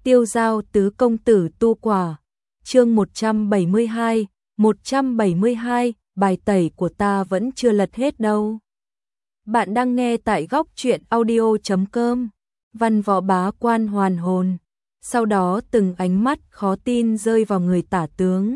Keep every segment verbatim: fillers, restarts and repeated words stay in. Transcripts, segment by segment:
Tiêu giao tứ công tử tu quả. Chương một trăm bảy mươi hai, một trăm bảy mươi hai, bài tẩy của ta vẫn chưa lật hết đâu. Bạn đang nghe tại góc truyện audio chấm com. Văn Võ Bá Quan hoàn hồn, sau đó từng ánh mắt khó tin rơi vào người Tả tướng.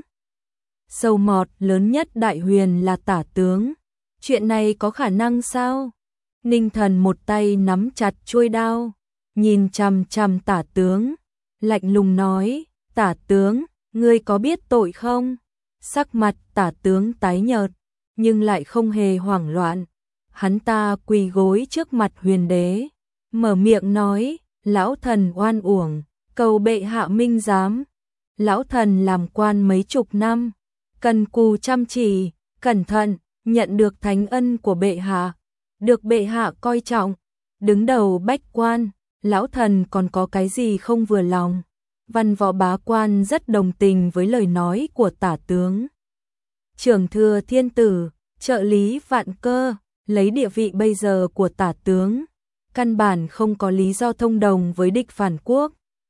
Sầu mọt lớn nhất Đại Huyền là Tả tướng. Chuyện này có khả năng sao? Ninh Thần một tay nắm chặt chuôi đao, nhìn chằm chằm Tả tướng, lạnh lùng nói: "Tả tướng, ngươi có biết tội không?" Sắc mặt Tả tướng tái nhợt, nhưng lại không hề hoảng loạn. Hắn ta quỳ gối trước mặt Huyền đế, mở miệng nói: "Lão thần oan uổng, cầu bệ hạ minh giám. Lão thần làm quan mấy chục năm, cần cù chăm chỉ, cẩn thận, nhận được thánh ân của bệ hạ, được bệ hạ coi trọng, đứng đầu bách quan, lão thần còn có cái gì không vừa lòng." Văn Võ Bá Quan rất đồng tình với lời nói của Tả tướng. Trưởng thừa thiên tử, trợ lý vạn cơ, lấy địa vị bây giờ của Tả tướng, căn bản không có lý do thông đồng với địch phản quốc.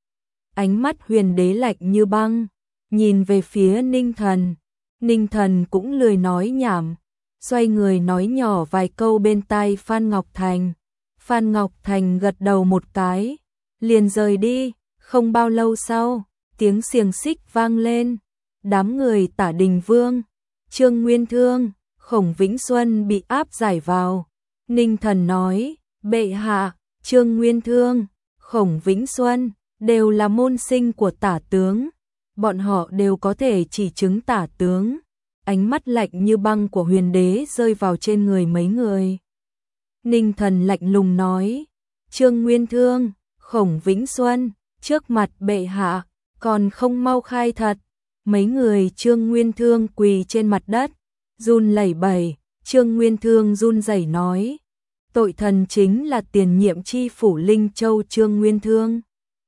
Ánh mắt Huyền đế lạnh như băng, nhìn về phía Ninh Thần. Ninh Thần cũng lười nói nhảm, xoay người nói nhỏ vài câu bên tai Phan Ngọc Thành. Phan Ngọc Thành gật đầu một cái, liền rời đi. Không bao lâu sau, tiếng xiềng xích vang lên. Đám người Tả Đình Vương, Trương Nguyên Thương, Khổng Vĩnh Xuân bị áp giải vào. Ninh Thần nói: "Bệ hạ, Trương Nguyên Thương, Khổng Vĩnh Xuân đều là môn sinh của Tả tướng, bọn họ đều có thể chỉ chứng Tả tướng." Ánh mắt lạnh như băng của Huyền đế rơi vào trên người mấy người. Ninh Thần lạnh lùng nói: "Trương Nguyên Thương, Khổng Vĩnh Xuân, trước mặt bệ hạ, còn không mau khai thật." Mấy người Trương Nguyên Thương quỳ trên mặt đất, run lẩy bẩy. Trương Nguyên Thương run rẩy nói: "Tội thần chính là tiền nhiệm chi phủ Linh Châu Trương Nguyên Thương,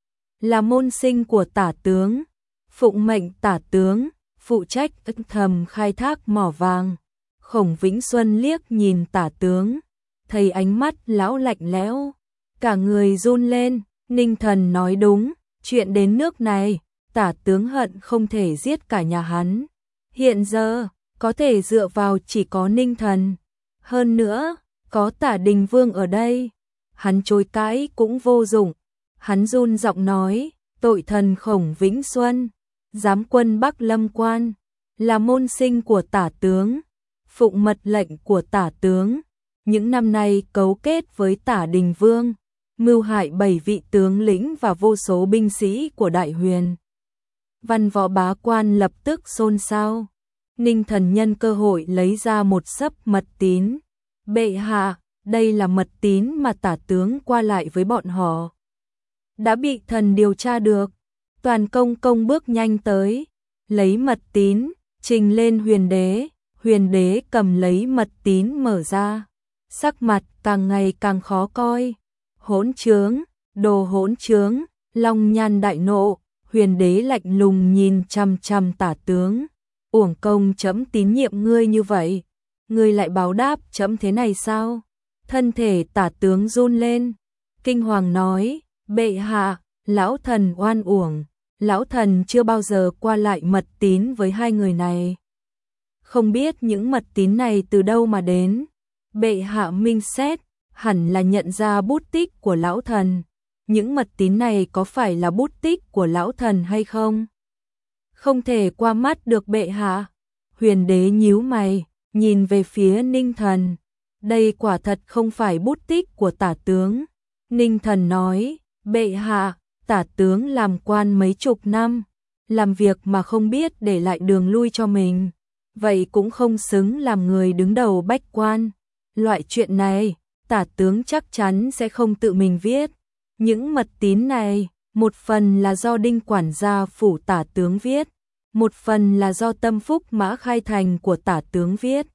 là môn sinh của Tả tướng, phụng mệnh Tả tướng, phụ trách âm thầm khai thác mỏ vàng." Khổng Vĩnh Xuân liếc nhìn Tả tướng, thấy ánh mắt lão lạnh lẽo, cả người run lên. Ninh Thần nói đúng, chuyện đến nước này, Tả tướng hận không thể giết cả nhà hắn. Hiện giờ, có thể dựa vào chỉ có Ninh Thần. Hơn nữa, có Tả Đình Vương ở đây, hắn chối cãi cũng vô dụng. Hắn run giọng nói: "Tội thần Khổng Vĩnh Xuân, giám quân Bắc Lâm Quan, là môn sinh của Tả tướng, phụng mật lệnh của Tả tướng, những năm nay cấu kết với Tả Đình Vương, mưu hại bảy vị tướng lĩnh và vô số binh sĩ của Đại Huyền." Văn Võ Bá Quan lập tức xôn xao. Ninh Thần nhân cơ hội lấy ra một xấp mật tín. "Bệ hạ, đây là mật tín mà Tả tướng qua lại với bọn họ, đã bị thần điều tra được." Toàn công công bước nhanh tới, lấy mật tín, trình lên Huyền đế. Huyền đế cầm lấy mật tín mở ra, sắc mặt càng ngày càng khó coi. "Hỗn trướng, đồ hỗn trướng!" Long nhan đại nộ. Huyền đế lạnh lùng nhìn chằm chằm Tả tướng: "Uổng công trẫm tín nhiệm ngươi như vậy, ngươi lại báo đáp trẫm thế này sao?" Thân thể Tả tướng run lên, kinh hoàng nói: "Bệ hạ, lão thần oan uổng, lão thần chưa bao giờ qua lại mật tín với hai người này, không biết những mật tín này từ đâu mà đến. Bệ hạ minh xét, hẳn là nhận ra bút tích của lão thần. Những mật tín này có phải là bút tích của lão thần hay không? Không thể qua mắt được bệ hạ." Huyền đế nhíu mày, nhìn về phía Ninh Thần. Đây quả thật không phải bút tích của Tả tướng. Ninh Thần nói: "Bệ hạ, Tả tướng làm quan mấy chục năm, làm việc mà không biết để lại đường lui cho mình, vậy cũng không xứng làm người đứng đầu bách quan. Loại chuyện này, Tả tướng chắc chắn sẽ không tự mình viết. Những mật tín này, một phần là do Đinh quản gia phủ Tả tướng viết, một phần là do tâm phúc Mã Khai Thành của Tả tướng viết."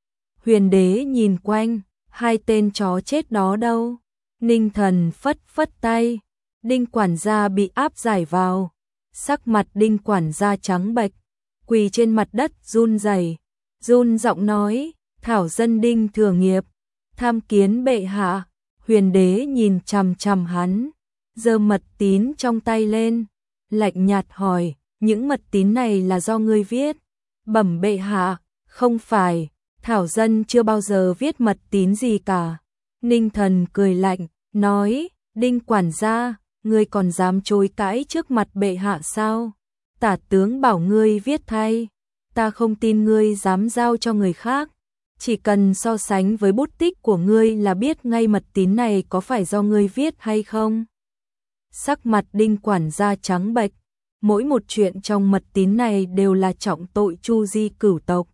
Huyền đế nhìn quanh, hai tên chó chết đó đâu? Ninh Thần phất phất tay. Đinh quản gia bị áp giải vào, sắc mặt Đinh quản gia trắng bệch, quỳ trên mặt đất run rẩy, run giọng nói: "Thảo dân Đinh Thừa Nghiệp, tham kiến bệ hạ." Huyền đế nhìn chằm chằm hắn, giơ mật tín trong tay lên, lạnh nhạt hỏi, những mật tín này là do ngươi viết? Bẩm bệ hạ, không phải, Thảo dân chưa bao giờ viết mật tín gì cả. Ninh Thần cười lạnh, nói, Đinh quản gia, ngươi còn dám chối cãi trước mặt bệ hạ sao? Tả tướng bảo ngươi viết thay, ta không tin ngươi dám giao cho người khác. Chỉ cần so sánh với bút tích của ngươi là biết ngay mật tín này có phải do ngươi viết hay không. Sắc mặt Đinh quản gia trắng bệch, mỗi một chuyện trong mật tín này đều là trọng tội chu di cửu tộc.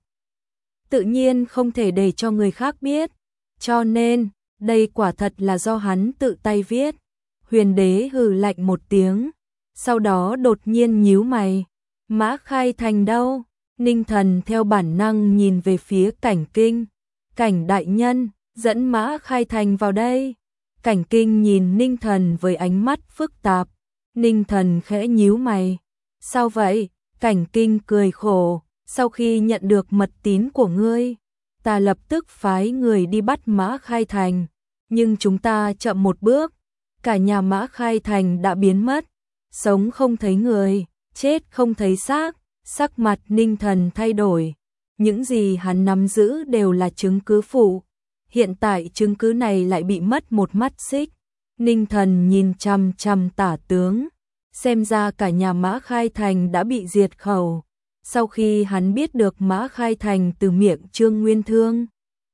Tự nhiên không thể để cho người khác biết, cho nên, đây quả thật là do hắn tự tay viết. Huyền đế hừ lạnh một tiếng, sau đó đột nhiên nhíu mày, Mã Khai Thành đâu? Ninh Thần theo bản năng nhìn về phía Cảnh Kinh, Cảnh đại nhân, dẫn Mã Khai Thành vào đây. Cảnh Kinh nhìn Ninh Thần với ánh mắt phức tạp, Ninh Thần khẽ nhíu mày, sao vậy? Cảnh Kinh cười khổ, sau khi nhận được mật tín của ngươi, ta lập tức phái người đi bắt Mã Khai Thành, nhưng chúng ta chậm một bước, cả nhà Mã Khai Thành đã biến mất, sống không thấy người, chết không thấy xác. Sắc mặt Ninh Thần thay đổi, những gì hắn nắm giữ đều là chứng cứ phụ, hiện tại chứng cứ này lại bị mất một mắt xích. Ninh Thần nhìn chằm chằm Tả tướng, xem ra cả nhà Mã Khai Thành đã bị diệt khẩu. Sau khi hắn biết được Mã Khai Thành từ miệng Trương Nguyên Thương,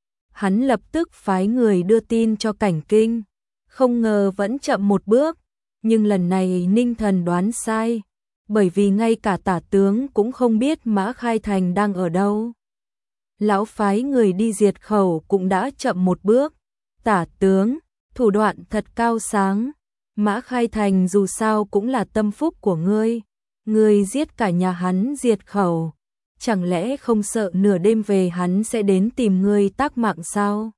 hắn lập tức phái người đưa tin cho Cảnh Kinh, không ngờ vẫn chậm một bước, nhưng lần này Ninh Thần đoán sai, bởi vì ngay cả Tả tướng cũng không biết Mã Khai Thành đang ở đâu. Lão phái người đi diệt khẩu cũng đã chậm một bước. Tả tướng, thủ đoạn thật cao sáng, Mã Khai Thành dù sao cũng là tâm phúc của ngươi, ngươi giết cả nhà hắn diệt khẩu, chẳng lẽ không sợ nửa đêm về hắn sẽ đến tìm ngươi tác mạng sao?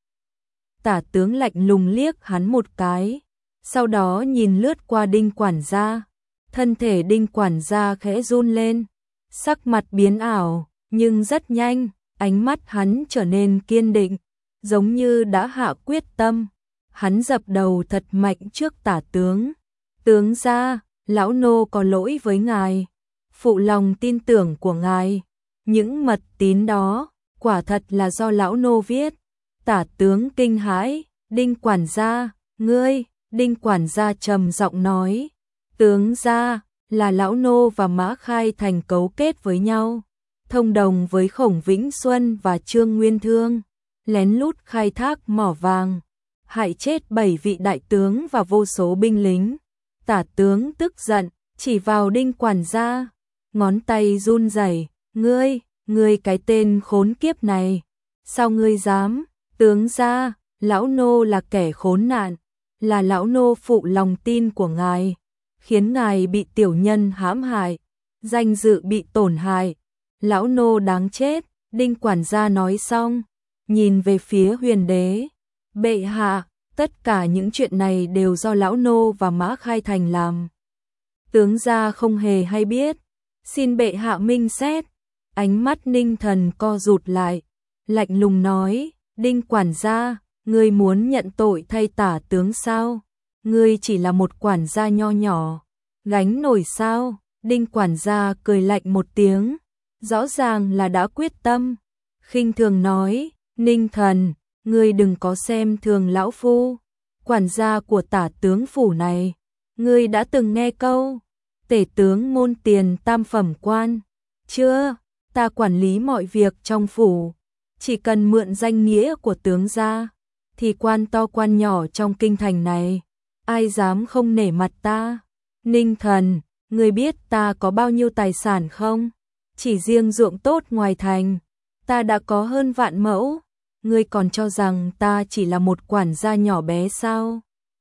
Tả tướng lạnh lùng liếc hắn một cái, sau đó nhìn lướt qua Đinh quản gia. Thân thể Đinh quản gia khẽ run lên, sắc mặt biến ảo, nhưng rất nhanh, ánh mắt hắn trở nên kiên định, giống như đã hạ quyết tâm. Hắn dập đầu thật mạnh trước Tả tướng. Tướng gia, lão nô có lỗi với ngài, phụ lòng tin tưởng của ngài. Những mật tín đó, quả thật là do lão nô viết. Tả tướng kinh hãi, Đinh quản gia, ngươi, Đinh quản gia trầm giọng nói. Tướng gia, là lão nô và Mã Khai Thành cấu kết với nhau, thông đồng với Khổng Vĩnh Xuân và Trương Nguyên Thương, lén lút khai thác mỏ vàng, hại chết bảy vị đại tướng và vô số binh lính. Tả tướng tức giận, chỉ vào Đinh quản gia, ngón tay run rẩy, ngươi, ngươi cái tên khốn kiếp này, sao ngươi dám? Tướng gia, lão nô là kẻ khốn nạn, là lão nô phụ lòng tin của ngài, khiến ngài bị tiểu nhân hãm hại, danh dự bị tổn hại, lão nô đáng chết. Đinh quản gia nói xong, nhìn về phía Huyền đế, bệ hạ, tất cả những chuyện này đều do lão nô và Mã Khai Thành làm. Tướng gia không hề hay biết, xin bệ hạ minh xét. Ánh mắt Ninh Thần co rụt lại, lạnh lùng nói, Đinh quản gia, ngươi muốn nhận tội thay Tả tướng sao? Ngươi chỉ là một quản gia nho nhỏ, gánh nổi sao? Đinh quản gia cười lạnh một tiếng, rõ ràng là đã quyết tâm, khinh thường nói, Ninh Thần, ngươi đừng có xem thường lão phu, quản gia của Tả tướng phủ này, ngươi đã từng nghe câu, tể tướng ngôn tiền tam phẩm quan, chưa? Ta quản lý mọi việc trong phủ, chỉ cần mượn danh nghĩa của tướng gia, thì quan to quan nhỏ trong kinh thành này, ai dám không nể mặt ta? Ninh Thần, ngươi biết ta có bao nhiêu tài sản không? Chỉ riêng ruộng tốt ngoài thành, ta đã có hơn vạn mẫu, ngươi còn cho rằng ta chỉ là một quản gia nhỏ bé sao?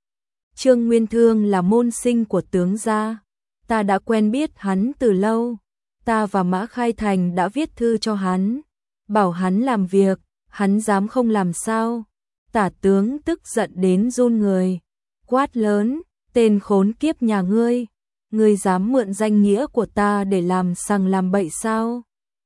Trương Nguyên Thương là môn sinh của tướng gia, ta đã quen biết hắn từ lâu, ta và Mã Khai Thành đã viết thư cho hắn, bảo hắn làm việc, hắn dám không làm sao? Tả tướng tức giận đến run người, quát lớn, tên khốn kiếp nhà ngươi, ngươi dám mượn danh nghĩa của ta để làm sằng làm bậy sao?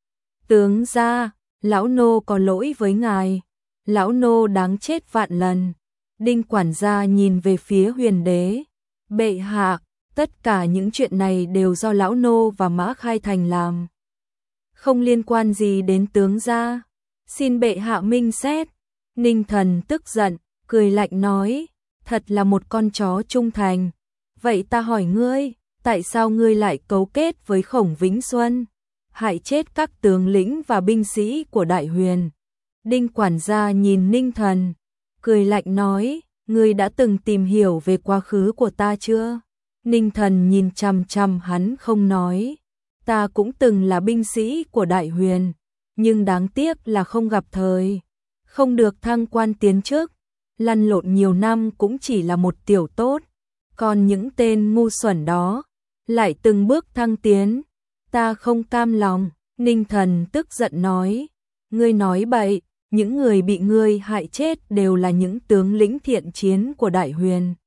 Tướng gia, lão nô có lỗi với ngài, lão nô đáng chết vạn lần. Đinh quản gia nhìn về phía Huyền đế, Bệ hạ, tất cả những chuyện này đều do lão nô và Mã Khai Thành làm. Không liên quan gì đến tướng gia. Xin bệ hạ minh xét. Ninh Thần tức giận, cười lạnh nói, thật là một con chó trung thành. Vậy ta hỏi ngươi, tại sao ngươi lại cấu kết với Khổng Vĩnh Xuân, hại chết các tướng lĩnh và binh sĩ của Đại Huyền? Đinh quản gia nhìn Ninh Thần, cười lạnh nói, ngươi đã từng tìm hiểu về quá khứ của ta chưa? Ninh Thần nhìn chằm chằm hắn không nói, ta cũng từng là binh sĩ của Đại Huyền, nhưng đáng tiếc là không gặp thời, không được thăng quan tiến chức, lăn lộn nhiều năm cũng chỉ là một tiểu tốt, còn những tên ngu xuẩn đó lại từng bước thăng tiến, ta không cam lòng. Ninh Thần tức giận nói, ngươi nói bậy, những người bị ngươi hại chết đều là những tướng lĩnh thiện chiến của Đại Huyền.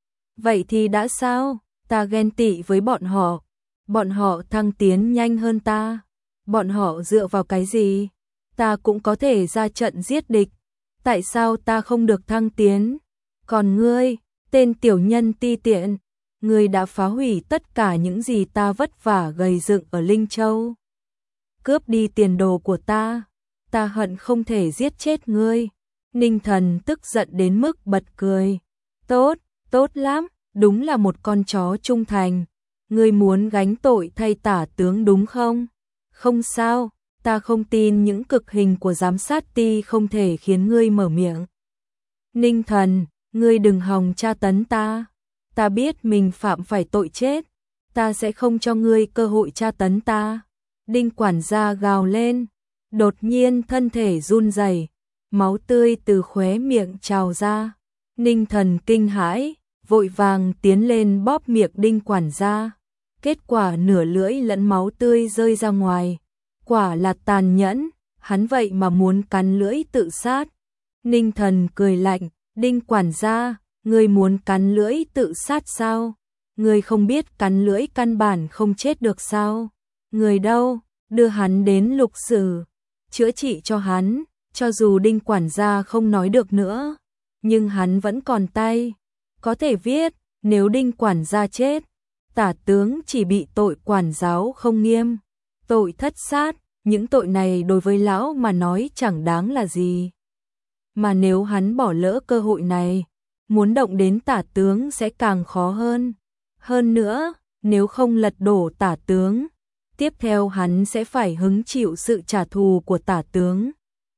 Vậy thì đã sao? Ta ghen tị với bọn họ, bọn họ thăng tiến nhanh hơn ta, bọn họ dựa vào cái gì? Ta cũng có thể ra trận giết địch, tại sao ta không được thăng tiến? Còn ngươi, tên tiểu nhân ti tiện, ngươi đã phá hủy tất cả những gì ta vất vả gầy dựng ở Linh Châu, cướp đi tiền đồ của ta, ta hận không thể giết chết ngươi. Ninh Thần tức giận đến mức bật cười, tốt, tốt lắm, đúng là một con chó trung thành, ngươi muốn gánh tội thay tả tướng đúng không? Không sao, ta không tin những cực hình của giám sát ti không thể khiến ngươi mở miệng. Ninh Thần, ngươi đừng hòng tra tấn ta, ta biết mình phạm phải tội chết, ta sẽ không cho ngươi cơ hội tra tấn ta. Đinh quản gia gào lên, đột nhiên thân thể run rẩy, máu tươi từ khóe miệng trào ra. Ninh Thần kinh hãi, vội vàng tiến lên bóp miệng Đinh quản gia, kết quả nửa lưỡi lẫn máu tươi rơi ra ngoài. Quả là tàn nhẫn, hắn vậy mà muốn cắn lưỡi tự sát. Ninh Thần cười lạnh, Đinh quản gia, ngươi muốn cắn lưỡi tự sát sao? Ngươi không biết cắn lưỡi căn bản không chết được sao? Người đâu, đưa hắn đến lục sử, chữa trị cho hắn. Cho dù Đinh quản gia không nói được nữa, nhưng hắn vẫn còn tay, có thể viết, nếu Đinh quản gia chết, tả tướng chỉ bị tội quản giáo không nghiêm, tội thất sát, những tội này đối với lão mà nói chẳng đáng là gì. Mà nếu hắn bỏ lỡ cơ hội này, muốn động đến tả tướng sẽ càng khó hơn. Hơn nữa, nếu không lật đổ tả tướng, tiếp theo hắn sẽ phải hứng chịu sự trả thù của tả tướng.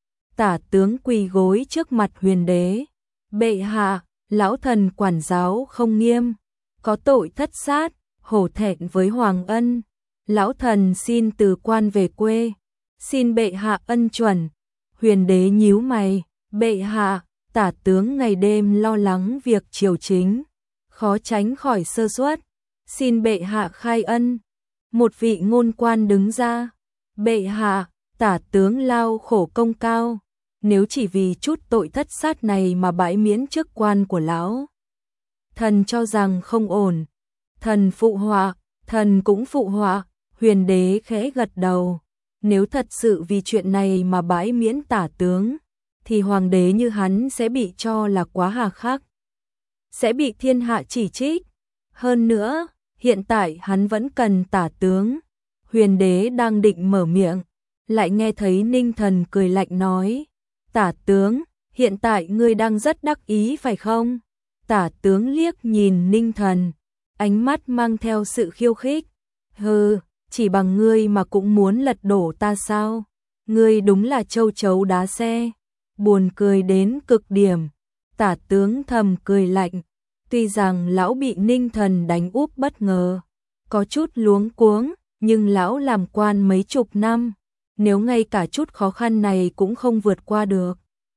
Tả tướng quỳ gối trước mặt Huyền đế, bệ hạ, lão thần quản giáo không nghiêm, có tội thất sát, hổ thẹn với hoàng ân, lão thần xin từ quan về quê, xin bệ hạ ân chuẩn. Huyền đế nhíu mày, bệ hạ, tả tướng ngày đêm lo lắng việc triều chính, khó tránh khỏi sơ suất, xin bệ hạ khai ân. Một vị ngôn quan đứng ra, bệ hạ, tả tướng lao khổ công cao, nếu chỉ vì chút tội thất sát này mà bãi miễn chức quan của lão, thần cho rằng không ổn. Thần phụ họa, thần cũng phụ họa. Huyền đế khẽ gật đầu, nếu thật sự vì chuyện này mà bãi miễn tả tướng, thì hoàng đế như hắn sẽ bị cho là quá hà khắc, sẽ bị thiên hạ chỉ trích. Hơn nữa, hiện tại hắn vẫn cần tả tướng. Huyền đế đang định mở miệng, lại nghe thấy Ninh Thần cười lạnh nói, tả tướng, hiện tại ngươi đang rất đắc ý phải không? Tả tướng liếc nhìn Ninh Thần, ánh mắt mang theo sự khiêu khích, hừ, chỉ bằng ngươi mà cũng muốn lật đổ ta sao? Ngươi đúng là châu chấu đá xe, buồn cười đến cực điểm. Tả tướng thầm cười lạnh, tuy rằng lão bị Ninh Thần đánh úp bất ngờ, có chút luống cuống, nhưng lão làm quan mấy chục năm, nếu ngay cả chút khó khăn này cũng không vượt qua được,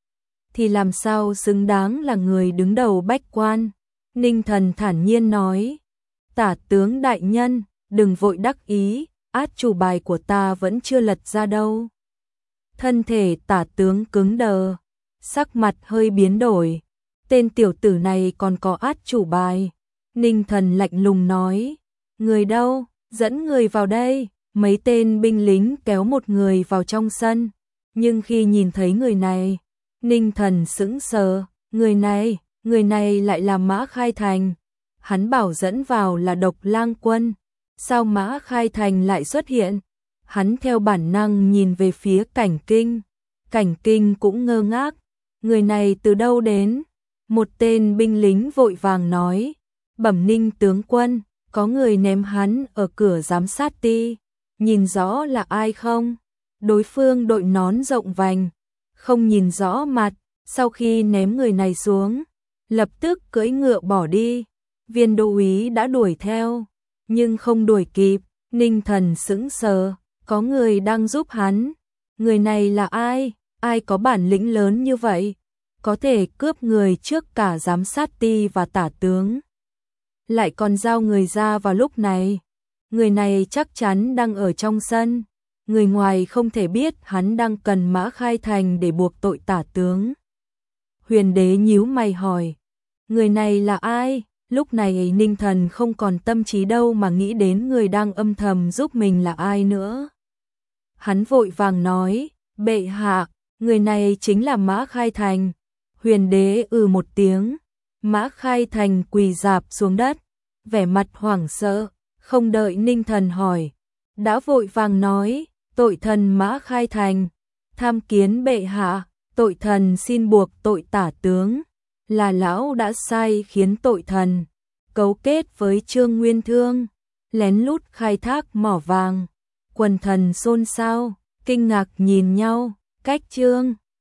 thì làm sao xứng đáng là người đứng đầu bách quan. Ninh Thần thản nhiên nói, tả tướng đại nhân, đừng vội đắc ý, át chủ bài của ta vẫn chưa lật ra đâu. Thân thể tả tướng cứng đờ, sắc mặt hơi biến đổi, tên tiểu tử này còn có át chủ bài. Ninh Thần lạnh lùng nói, người đâu, dẫn người vào đây. Mấy tên binh lính kéo một người vào trong sân, nhưng khi nhìn thấy người này, Ninh Thần sững sờ, người này, người này lại là Mã Khai Thành. hắn bảo dẫn vào là Độc Lang Quân, sao Mã Khai Thành lại xuất hiện? Hắn theo bản năng nhìn về phía Cảnh Kinh, Cảnh Kinh cũng ngơ ngác, người này từ đâu đến? Một tên binh lính vội vàng nói, bẩm Ninh tướng quân, có người ném hắn ở cửa giám sát ti, nhìn rõ là ai không? Đối phương đội nón rộng vành, không nhìn rõ mặt, sau khi ném người này xuống, lập tức cưỡi ngựa bỏ đi. Viên đô úy đã đuổi theo, nhưng không đuổi kịp, Ninh Thần sững sờ, có người đang giúp hắn. Người này là ai? Ai có bản lĩnh lớn như vậy? Có thể cướp người trước cả giám sát ti và tả tướng, lại còn giao người ra vào lúc này. Người này chắc chắn đang ở trong sân, người ngoài không thể biết hắn đang cần Mã Khai Thành để buộc tội tả tướng. Huyền đế nhíu mày hỏi, người này là ai? Lúc này Ninh Thần không còn tâm trí đâu mà nghĩ đến người đang âm thầm giúp mình là ai nữa. Hắn vội vàng nói, bệ hạ, người này chính là Mã Khai Thành. Huyền đế ừ một tiếng, Mã Khai Thành quỳ rạp xuống đất, vẻ mặt hoảng sợ, không đợi Ninh Thần hỏi, đã vội vàng nói, tội thần Mã Khai Thành, tham kiến bệ hạ, tội thần xin buộc tội tả tướng, là lão đã sai khiến tội thần cấu kết với Trương Nguyên Thương, lén lút khai thác mỏ vàng. Quần thần xôn xao, kinh ngạc nhìn nhau, cách Trương